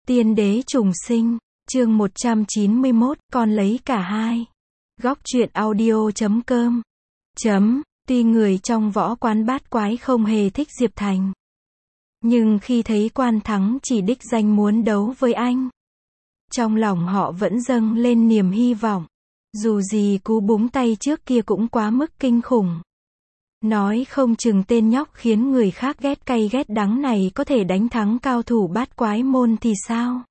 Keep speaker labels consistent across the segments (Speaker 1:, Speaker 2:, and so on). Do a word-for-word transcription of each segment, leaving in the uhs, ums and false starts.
Speaker 1: Tiên đế trùng sinh, chương một trăm chín mươi mốt, con lấy cả hai. Góc truyện audio chấm com. Chấm, tuy người trong võ quán bát quái không hề thích Diệp Thành. Nhưng khi thấy Quan Thắng chỉ đích danh muốn đấu với anh, trong lòng họ vẫn dâng lên niềm hy vọng. Dù gì cú búng tay trước kia cũng quá mức kinh khủng. Nói không chừng tên nhóc khiến người khác ghét cay ghét đắng này có thể đánh thắng cao thủ bát quái môn thì sao?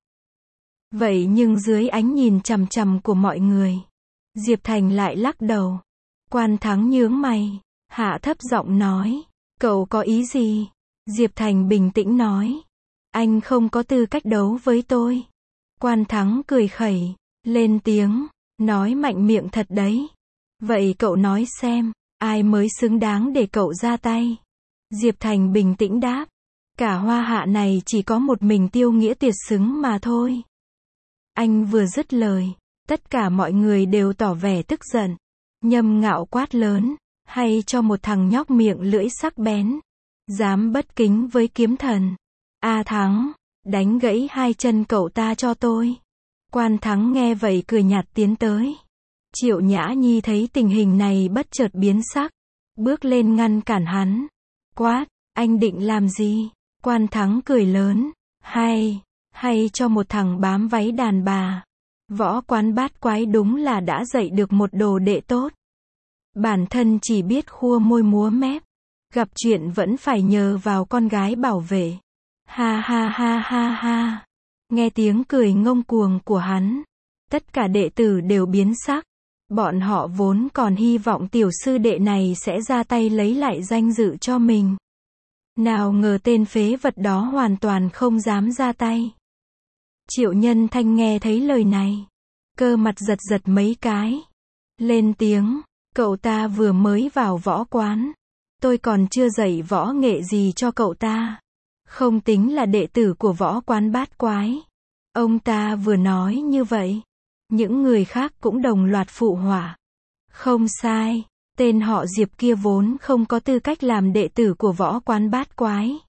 Speaker 1: Vậy nhưng dưới ánh nhìn chằm chằm của mọi người, Diệp Thành lại lắc đầu. Quan Thắng nhướng mày, hạ thấp giọng nói, cậu có ý gì? Diệp Thành bình tĩnh nói, anh không có tư cách đấu với tôi. Quan Thắng cười khẩy, lên tiếng, nói mạnh miệng thật đấy. Vậy cậu nói xem, ai mới xứng đáng để cậu ra tay? Diệp Thành bình tĩnh đáp, cả hoa hạ này chỉ có một mình Tiêu Nghĩa tuyệt xứng mà thôi. Anh vừa dứt lời, tất cả mọi người đều tỏ vẻ tức giận. Nhâm Ngạo quát lớn, hay cho một thằng nhóc miệng lưỡi sắc bén, dám bất kính với kiếm thần. A Thắng, đánh gãy hai chân cậu ta cho tôi. Quan Thắng nghe vậy cười nhạt tiến tới. Triệu Nhã Nhi thấy tình hình này bất chợt biến sắc, bước lên ngăn cản hắn. Quát, anh định làm gì? Quan Thắng cười lớn, hay, hay cho một thằng bám váy đàn bà. Võ quán bát quái đúng là đã dạy được một đồ đệ tốt. Bản thân chỉ biết khua môi múa mép, gặp chuyện vẫn phải nhờ vào con gái bảo vệ. Ha ha ha ha ha. Nghe tiếng cười ngông cuồng của hắn, tất cả đệ tử đều biến sắc. Bọn họ vốn còn hy vọng tiểu sư đệ này sẽ ra tay lấy lại danh dự cho mình. Nào ngờ tên phế vật đó hoàn toàn không dám ra tay. Triệu Nhân Thanh nghe thấy lời này, cơ mặt giật giật mấy cái. Lên tiếng, cậu ta vừa mới vào võ quán. Tôi còn chưa dạy võ nghệ gì cho cậu ta. Không tính là đệ tử của võ quán bát quái. Ông ta vừa nói như vậy, những người khác cũng đồng loạt phụ họa. Không sai, tên họ Diệp kia vốn không có tư cách làm đệ tử của võ quán bát quái.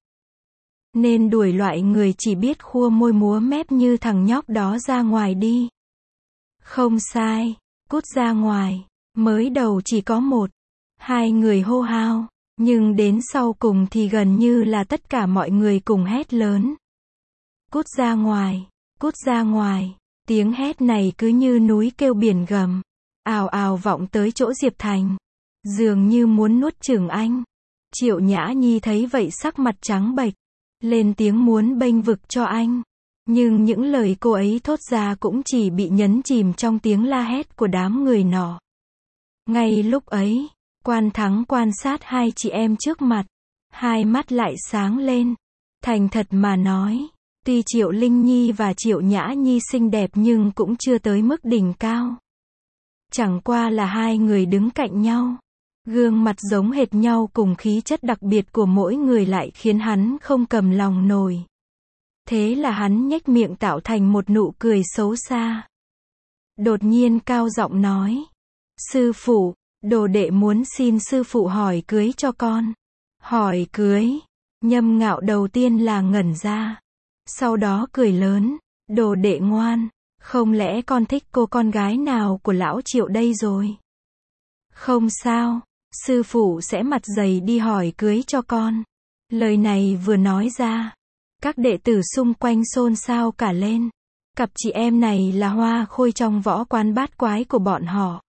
Speaker 1: Nên đuổi loại người chỉ biết khua môi múa mép như thằng nhóc đó ra ngoài đi. Không sai, cút ra ngoài. Mới đầu chỉ có một, hai người hô hao, nhưng đến sau cùng thì gần như là tất cả mọi người cùng hét lớn. Cút ra ngoài, cút ra ngoài. Tiếng hét này cứ như núi kêu biển gầm, ào ào vọng tới chỗ Diệp Thành, dường như muốn nuốt chửng anh. Triệu Nhã Nhi thấy vậy sắc mặt trắng bệch, lên tiếng muốn bênh vực cho anh. Nhưng những lời cô ấy thốt ra cũng chỉ bị nhấn chìm trong tiếng la hét của đám người nọ. Ngay lúc ấy, Quan Thắng quan sát hai chị em trước mặt, hai mắt lại sáng lên. Thành thật mà nói, tuy Triệu Linh Nhi và Triệu Nhã Nhi xinh đẹp nhưng cũng chưa tới mức đỉnh cao. Chẳng qua là hai người đứng cạnh nhau, gương mặt giống hệt nhau cùng khí chất đặc biệt của mỗi người lại khiến hắn không cầm lòng nổi. Thế là hắn nhếch miệng tạo thành một nụ cười xấu xa. Đột nhiên cao giọng nói, sư phụ, đồ đệ muốn xin sư phụ hỏi cưới cho con. Hỏi cưới? Nhâm Ngạo đầu tiên là ngẩn ra, sau đó cười lớn, đồ đệ ngoan, không lẽ con thích cô con gái nào của lão Triệu đây rồi? Không sao, sư phụ sẽ mặt dày đi hỏi cưới cho con. Lời này vừa nói ra, các đệ tử xung quanh xôn xao cả lên. Cặp chị em này là hoa khôi trong võ quán bát quái của bọn họ.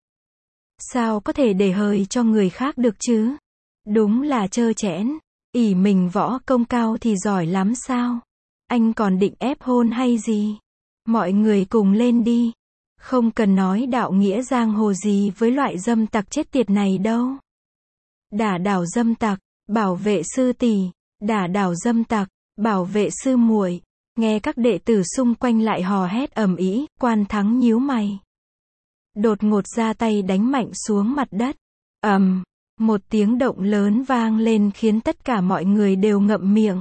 Speaker 1: Sao có thể để hời cho người khác được chứ? Đúng là trơ trẽn, ỷ mình võ công cao thì giỏi lắm sao? Anh còn định ép hôn hay gì? Mọi người cùng lên đi. Không cần nói đạo nghĩa giang hồ gì với loại dâm tặc chết tiệt này đâu. Đả đảo dâm tặc, bảo vệ sư tỷ. Đả đảo dâm tặc, bảo vệ sư muội. Nghe các đệ tử xung quanh lại hò hét ầm ĩ, Quan Thắng nhíu mày. Đột ngột ra tay đánh mạnh xuống mặt đất. Ầm, một tiếng động lớn vang lên khiến tất cả mọi người đều ngậm miệng.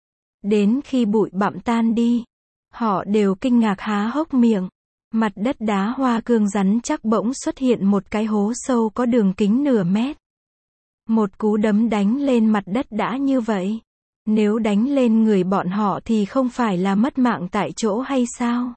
Speaker 1: Đến khi bụi bặm tan đi, họ đều kinh ngạc há hốc miệng. Mặt đất đá hoa cương rắn chắc bỗng xuất hiện một cái hố sâu có đường kính nửa mét. Một cú đấm đánh lên mặt đất đã như vậy, Nếu đánh lên người bọn họ thì không phải là mất mạng tại chỗ hay sao?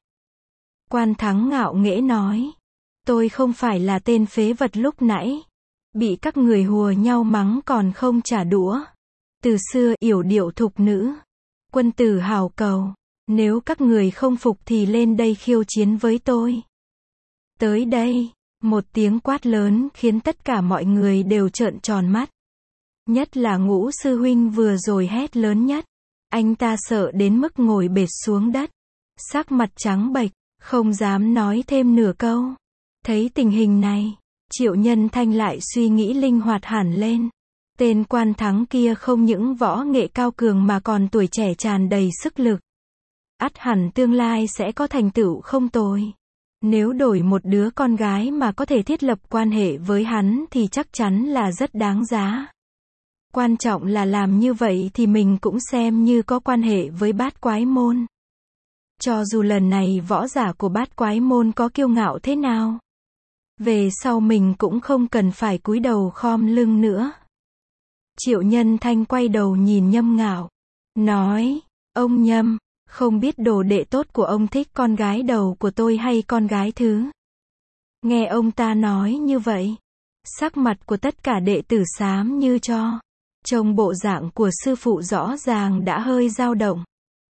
Speaker 1: Quan Thắng ngạo nghễ nói. Tôi không phải là tên phế vật lúc nãy. Bị các người hùa nhau mắng còn không trả đũa. Từ xưa yểu điệu thục nữ. Quân tử hào cầu. Nếu các người không phục thì lên đây khiêu chiến với tôi. Tới đây. Một tiếng quát lớn khiến tất cả mọi người đều trợn tròn mắt. Nhất là Ngũ sư huynh vừa rồi hét lớn nhất. Anh ta sợ đến mức ngồi bệt xuống đất. Sắc mặt trắng bệch, không dám nói thêm nửa câu. Thấy tình hình này, Triệu Nhân Thanh lại suy nghĩ linh hoạt hẳn lên. Tên Quan Thắng kia không những võ nghệ cao cường mà còn tuổi trẻ tràn đầy sức lực. Ắt hẳn tương lai sẽ có thành tựu không tồi. Nếu đổi một đứa con gái mà có thể thiết lập quan hệ với hắn thì chắc chắn là rất đáng giá. Quan trọng là làm như vậy thì mình cũng xem như có quan hệ với Bát Quái Môn. Cho dù lần này võ giả của Bát Quái Môn có kiêu ngạo thế nào, về sau mình cũng không cần phải cúi đầu khom lưng nữa. Triệu Nhân Thanh quay đầu nhìn Nhâm Ngạo, nói, ông Nhâm, không biết đồ đệ tốt của ông thích con gái đầu của tôi hay con gái thứ. Nghe ông ta nói như vậy, sắc mặt của tất cả đệ tử xám như tro. Trông bộ dạng của sư phụ rõ ràng đã hơi dao động.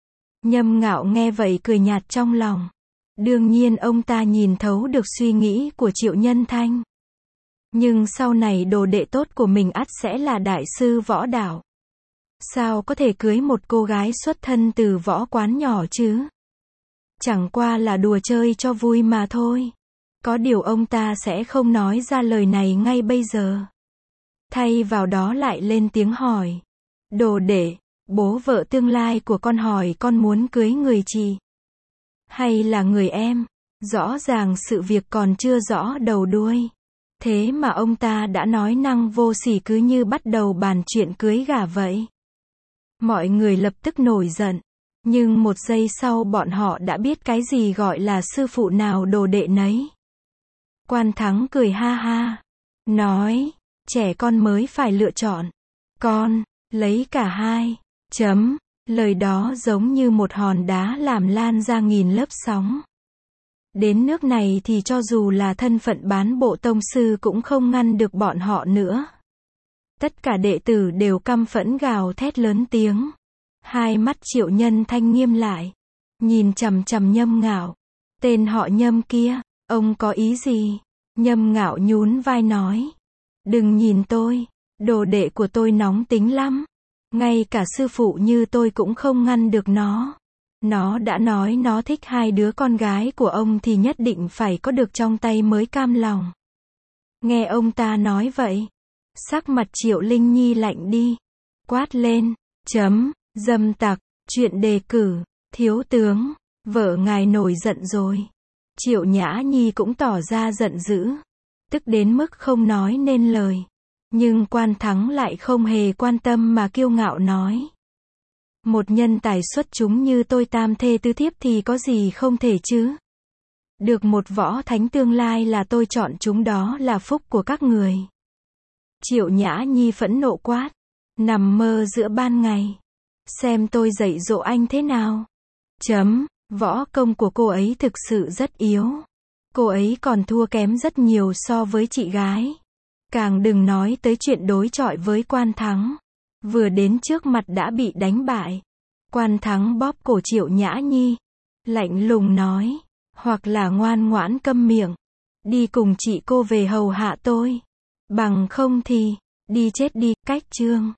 Speaker 1: Nhâm Ngạo nghe vậy cười nhạt trong lòng. Đương nhiên ông ta nhìn thấu được suy nghĩ của Triệu Nhân Thanh. Nhưng sau này đồ đệ tốt của mình ắt sẽ là đại sư võ đạo. Sao có thể cưới một cô gái xuất thân từ võ quán nhỏ chứ? Chẳng qua là đùa chơi cho vui mà thôi. Có điều ông ta sẽ không nói ra lời này ngay bây giờ. Thay vào đó lại lên tiếng hỏi. Đồ đệ, bố vợ tương lai của con hỏi con muốn cưới người chị hay là người em? Rõ ràng sự việc còn chưa rõ đầu đuôi. Thế mà ông ta đã nói năng vô sỉ cứ như bắt đầu bàn chuyện cưới gả vậy. Mọi người lập tức nổi giận. Nhưng một giây sau bọn họ đã biết cái gì gọi là sư phụ nào đồ đệ nấy. Quan Thắng cười ha ha. Nói, trẻ con mới phải lựa chọn. Con, lấy cả hai. Chấm. Lời đó giống như một hòn đá làm lan ra nghìn lớp sóng. Đến nước này thì cho dù là thân phận bán bộ tông sư cũng không ngăn được bọn họ nữa. Tất cả đệ tử đều căm phẫn gào thét lớn tiếng. Hai mắt Triệu Nhân Thanh nghiêm lại. Nhìn chằm chằm Nhâm Ngạo. Tên họ Nhâm kia, ông có ý gì? Nhâm Ngạo nhún vai nói. Đừng nhìn tôi, đồ đệ của tôi nóng tính lắm. Ngay cả sư phụ như tôi cũng không ngăn được nó. Nó đã nói nó thích hai đứa con gái của ông thì nhất định phải có được trong tay mới cam lòng. Nghe ông ta nói vậy, sắc mặt Triệu Linh Nhi lạnh đi. Quát lên, chấm, dâm tặc, chuyện đề cử, thiếu tướng, vợ ngài nổi giận rồi. Triệu Nhã Nhi cũng tỏ ra giận dữ, tức đến mức không nói nên lời. Nhưng Quan Thắng lại không hề quan tâm mà kiêu ngạo nói. Một nhân tài xuất chúng như tôi tam thê tứ thiếp thì có gì không thể chứ. Được một võ thánh tương lai là tôi chọn chúng, đó là phúc của các người. Triệu Nhã Nhi phẫn nộ quát. Nằm mơ giữa ban ngày. Xem tôi dạy dỗ anh thế nào. Chấm, võ công của cô ấy thực sự rất yếu. Cô ấy còn thua kém rất nhiều so với chị gái. Càng đừng nói tới chuyện đối chọi với Quan Thắng. Vừa đến trước mặt đã bị đánh bại. Quan Thắng bóp cổ Triệu Nhã Nhi. Lạnh lùng nói. Hoặc là ngoan ngoãn câm miệng. Đi cùng chị cô về hầu hạ tôi. Bằng không thì, đi chết đi, cách chương.